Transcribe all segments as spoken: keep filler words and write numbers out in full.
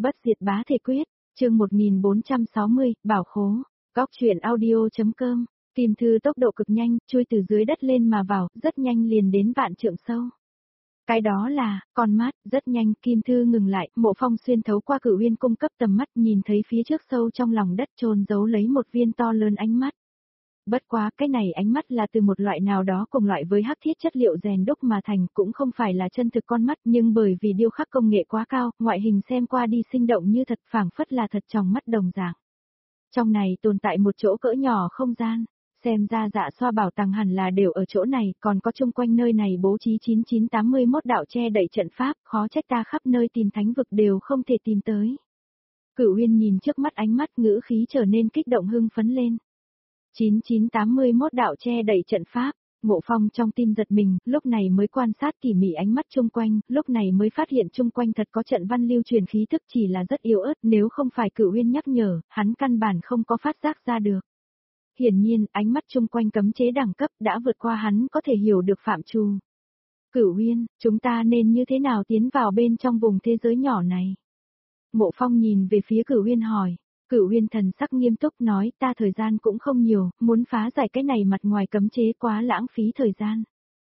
Bất diệt bá thể quyết, chương một nghìn bốn trăm sáu mươi, bảo khố, góc truyện audio.com, kim thư tốc độ cực nhanh, chui từ dưới đất lên mà vào, rất nhanh liền đến vạn trượng sâu. Cái đó là, con mắt, rất nhanh, kim thư ngừng lại, Mộ Phong xuyên thấu qua Cửu Uyên cung cấp tầm mắt, nhìn thấy phía trước sâu trong lòng đất chôn giấu lấy một viên to lớn ánh mắt. Bất quá, cái này ánh mắt là từ một loại nào đó cùng loại với hắc thiết chất liệu rèn đúc mà thành, cũng không phải là chân thực con mắt, nhưng bởi vì điêu khắc công nghệ quá cao, ngoại hình xem qua đi sinh động như thật, phảng phất là thật trong mắt đồng dạng. Trong này tồn tại một chỗ cỡ nhỏ không gian, xem ra Dạ Xoa bảo tàng hẳn là đều ở chỗ này, còn có chung quanh nơi này bố trí chín chín tám mươi mốt đạo che đậy trận pháp, khó trách ta khắp nơi tìm thánh vực đều không thể tìm tới. Cửu Uyên nhìn trước mắt ánh mắt, ngữ khí trở nên kích động hưng phấn lên. chín chín tám mươi mốt đạo che đậy trận pháp, Mộ Phong trong tim giật mình, lúc này mới quan sát tỉ mỉ ánh mắt chung quanh, lúc này mới phát hiện chung quanh thật có trận văn lưu truyền khí thức, chỉ là rất yếu ớt, nếu không phải Cửu Uyên nhắc nhở, hắn căn bản không có phát giác ra được. Hiển nhiên, ánh mắt chung quanh cấm chế đẳng cấp đã vượt qua hắn có thể hiểu được phạm trù. Cửu Uyên, chúng ta nên như thế nào tiến vào bên trong vùng thế giới nhỏ này? Mộ Phong nhìn về phía Cửu Uyên hỏi. Cửu Uyên thần sắc nghiêm túc nói, ta thời gian cũng không nhiều, muốn phá giải cái này mặt ngoài cấm chế quá lãng phí thời gian.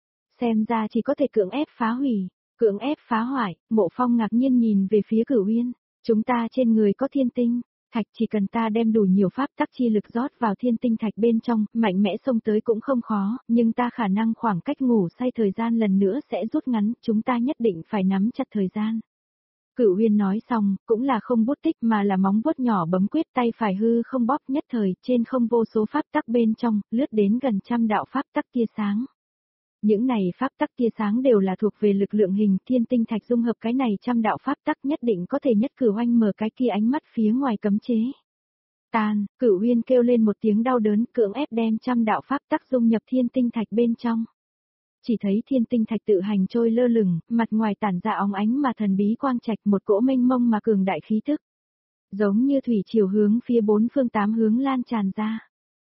Xem ra chỉ có thể cưỡng ép phá hủy, cưỡng ép phá hoại. Mộ Phong ngạc nhiên nhìn về phía Cửu Uyên, chúng ta trên người có thiên tinh thạch, chỉ cần ta đem đủ nhiều pháp tắc chi lực rót vào thiên tinh thạch bên trong, mạnh mẽ xông tới cũng không khó, nhưng ta khả năng khoảng cách ngủ say thời gian lần nữa sẽ rút ngắn, chúng ta nhất định phải nắm chặt thời gian. Cửu Uyên nói xong, cũng là không bút tích mà là móng vuốt nhỏ bấm quyết, tay phải hư không bóp, nhất thời, trên không vô số pháp tắc bên trong, lướt đến gần trăm đạo pháp tắc tia sáng. Những này pháp tắc tia sáng đều là thuộc về lực lượng hình, thiên tinh thạch dung hợp cái này trăm đạo pháp tắc nhất định có thể nhất cử oanh mở cái kia ánh mắt phía ngoài cấm chế. Tàn, Cửu Uyên kêu lên một tiếng đau đớn, cưỡng ép đem trăm đạo pháp tắc dung nhập thiên tinh thạch bên trong. Chỉ thấy thiên tinh thạch tự hành trôi lơ lửng, mặt ngoài tản ra óng ánh mà thần bí quang trạch, một cỗ mênh mông mà cường đại khí tức. Giống như thủy triều hướng phía bốn phương tám hướng lan tràn ra.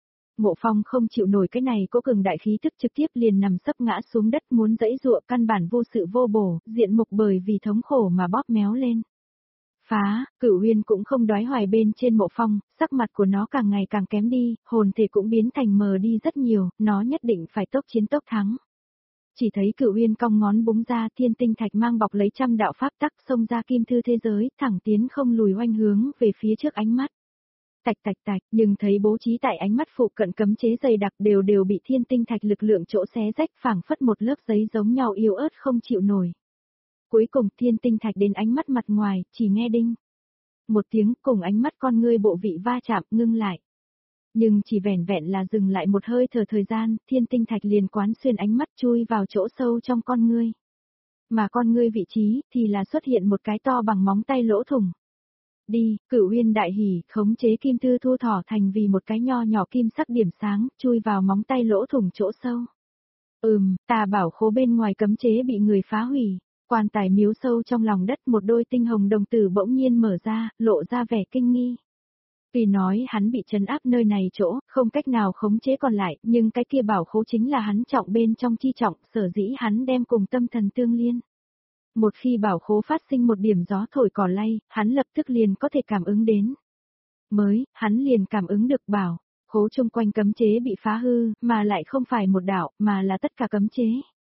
Mộ Phong không chịu nổi cái này cỗ cường đại khí tức, trực tiếp liền nằm sấp ngã xuống đất, muốn giãy giụa, căn bản vô sự vô bổ, diện mục bởi vì thống khổ mà bóp méo lên. Phá, Cửu Uyên cũng không đoái hoài bên trên Mộ Phong, sắc mặt của nó càng ngày càng kém đi, hồn thể cũng biến thành mờ đi rất nhiều, nó nhất định phải tốc chiến tốc thắng. Chỉ thấy Cửu Uyên cong ngón búng ra, thiên tinh thạch mang bọc lấy trăm đạo pháp tắc xông ra kim thư thế giới, thẳng tiến không lùi oanh hướng về phía trước ánh mắt. Tạch tạch tạch, nhưng thấy bố trí tại ánh mắt phụ cận cấm chế dày đặc đều đều bị thiên tinh thạch lực lượng chỗ xé rách, phảng phất một lớp giấy giống nhau yếu ớt không chịu nổi. Cuối cùng thiên tinh thạch đến ánh mắt mặt ngoài, chỉ nghe đinh một tiếng, cùng ánh mắt con ngươi bộ vị va chạm, ngưng lại. Nhưng chỉ vẻn vẹn là dừng lại một hơi thở thời gian, thiên tinh thạch liền quán xuyên ánh mắt chui vào chỗ sâu trong con ngươi. Mà con ngươi vị trí thì là xuất hiện một cái to bằng móng tay lỗ thủng. Đi, Cửu Uyên đại hỉ, khống chế kim thư thu thỏ thành vì một cái nho nhỏ kim sắc điểm sáng, chui vào móng tay lỗ thủng chỗ sâu. Ừm, tà bảo khố bên ngoài cấm chế bị người phá hủy, quan tài miếu sâu trong lòng đất, một đôi tinh hồng đồng tử bỗng nhiên mở ra, lộ ra vẻ kinh nghi. Vì nói hắn bị trấn áp nơi này chỗ, không cách nào khống chế còn lại, nhưng cái kia bảo khố chính là hắn trọng bên trong chi trọng, sở dĩ hắn đem cùng tâm thần tương liên. Một khi bảo khố phát sinh một điểm gió thổi cỏ lay, hắn lập tức liền có thể cảm ứng đến. Mới, hắn liền cảm ứng được bảo khố chung quanh cấm chế bị phá hư, mà lại không phải một đạo, mà là tất cả cấm chế.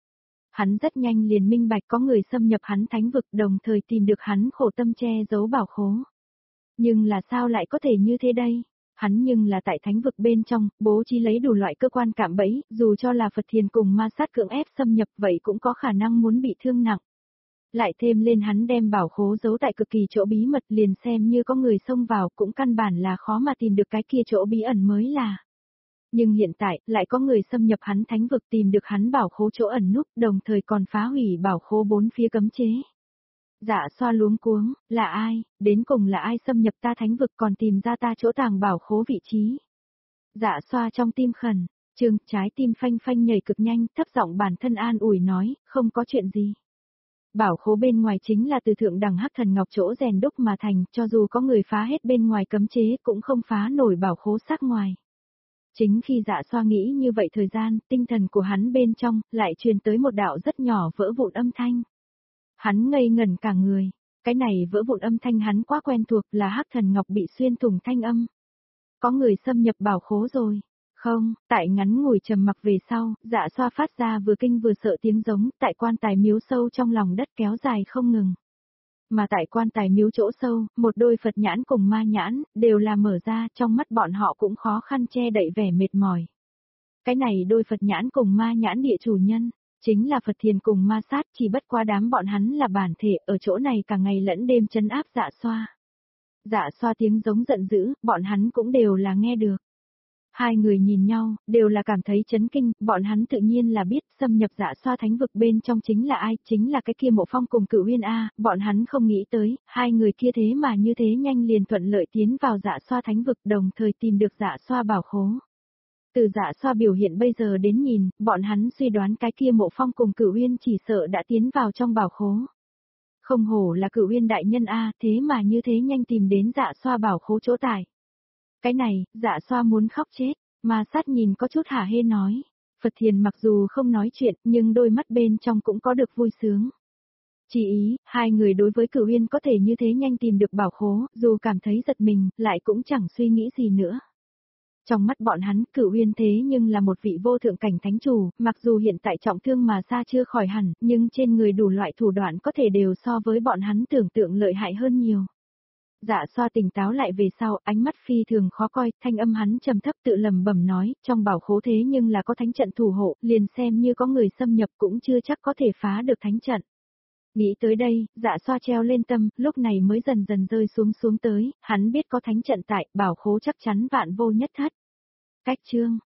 Hắn rất nhanh liền minh bạch có người xâm nhập hắn thánh vực, đồng thời tìm được hắn khổ tâm che giấu bảo khố. Nhưng là sao lại có thể như thế đây? Hắn nhưng là tại thánh vực bên trong, bố trí lấy đủ loại cơ quan cạm bẫy, dù cho là Phật Thiền cùng ma sát cưỡng ép xâm nhập vậy cũng có khả năng muốn bị thương nặng. Lại thêm lên hắn đem bảo khố giấu tại cực kỳ chỗ bí mật, liền xem như có người xông vào cũng căn bản là khó mà tìm được cái kia chỗ bí ẩn mới là. Nhưng hiện tại, lại có người xâm nhập hắn thánh vực, tìm được hắn bảo khố chỗ ẩn núp, đồng thời còn phá hủy bảo khố bốn phía cấm chế. Dạ Xoa luống cuống, là ai, đến cùng là ai xâm nhập ta thánh vực còn tìm ra ta chỗ tàng bảo khố vị trí. Dạ Xoa trong tim khẩn, trương, trái tim phanh phanh nhảy cực nhanh, thấp giọng bản thân an ủi nói, không có chuyện gì. Bảo khố bên ngoài chính là từ thượng đẳng hắc thần ngọc chỗ rèn đúc mà thành, cho dù có người phá hết bên ngoài cấm chế cũng không phá nổi bảo khố xác ngoài. Chính khi Dạ Xoa nghĩ như vậy thời gian, tinh thần của hắn bên trong lại truyền tới một đạo rất nhỏ vỡ vụn âm thanh. Hắn ngây ngẩn cả người, Cái này vỡ vụn âm thanh hắn quá quen thuộc là Hắc Thần Ngọc bị xuyên thủng thanh âm. Có người xâm nhập bảo khố rồi. Không, tại ngắn ngủi trầm mặc về sau, Dạ Xoa phát ra vừa kinh vừa sợ tiếng giống, tại quan tài miếu sâu trong lòng đất kéo dài không ngừng. Mà tại quan tài miếu chỗ sâu, một đôi Phật nhãn cùng ma nhãn, đều là mở ra, trong mắt bọn họ cũng khó khăn che đậy vẻ mệt mỏi. Cái này đôi Phật nhãn cùng ma nhãn địa chủ nhân, chính là Phật Thiền cùng ma sát, chỉ bất quá đám bọn hắn là bản thể, ở chỗ này cả ngày lẫn đêm trấn áp Dạ Xoa. Dạ Xoa tiếng giống giận dữ, bọn hắn cũng đều là nghe được. Hai người nhìn nhau, đều là cảm thấy chấn kinh, bọn hắn tự nhiên là biết xâm nhập Dạ Xoa thánh vực bên trong chính là ai, chính là cái kia Mộ Phong cùng Cửu Uyên A, bọn hắn không nghĩ tới, hai người kia thế mà như thế nhanh liền thuận lợi tiến vào Dạ Xoa thánh vực đồng thời tìm được Dạ Xoa bảo khố. Từ Dạ Xoa biểu hiện bây giờ đến nhìn, bọn hắn suy đoán cái kia Mộ Phong cùng Cửu Uyên chỉ sợ đã tiến vào trong bảo khố. Không hổ là Cửu Uyên đại nhân A, thế mà như thế nhanh tìm đến Dạ Xoa bảo khố chỗ tại. Cái này, Dạ Xoa muốn khóc chết, ma sát nhìn có chút hả hê nói. Phật Thiền mặc dù không nói chuyện, nhưng đôi mắt bên trong cũng có được vui sướng. Chỉ ý, hai người đối với Cửu Uyên có thể như thế nhanh tìm được bảo khố, dù cảm thấy giật mình, lại cũng chẳng suy nghĩ gì nữa. Trong mắt bọn hắn, Cửu Uyên thế nhưng là một vị vô thượng cảnh thánh chủ, mặc dù hiện tại trọng thương mà xa chưa khỏi hẳn, nhưng trên người đủ loại thủ đoạn có thể đều so với bọn hắn tưởng tượng lợi hại hơn nhiều. Dạ Xoa tỉnh táo lại về sau, ánh mắt phi thường khó coi, thanh âm hắn trầm thấp tự lầm bẩm nói, trong bảo khố thế nhưng là có thánh trận thủ hộ, liền xem như có người xâm nhập cũng chưa chắc có thể phá được thánh trận. Nghĩ tới đây, Dạ Xoa treo lên tâm, lúc này mới dần dần rơi xuống xuống tới, hắn biết có thánh trận tại, bảo khố chắc chắn vạn vô nhất thất. Cách chương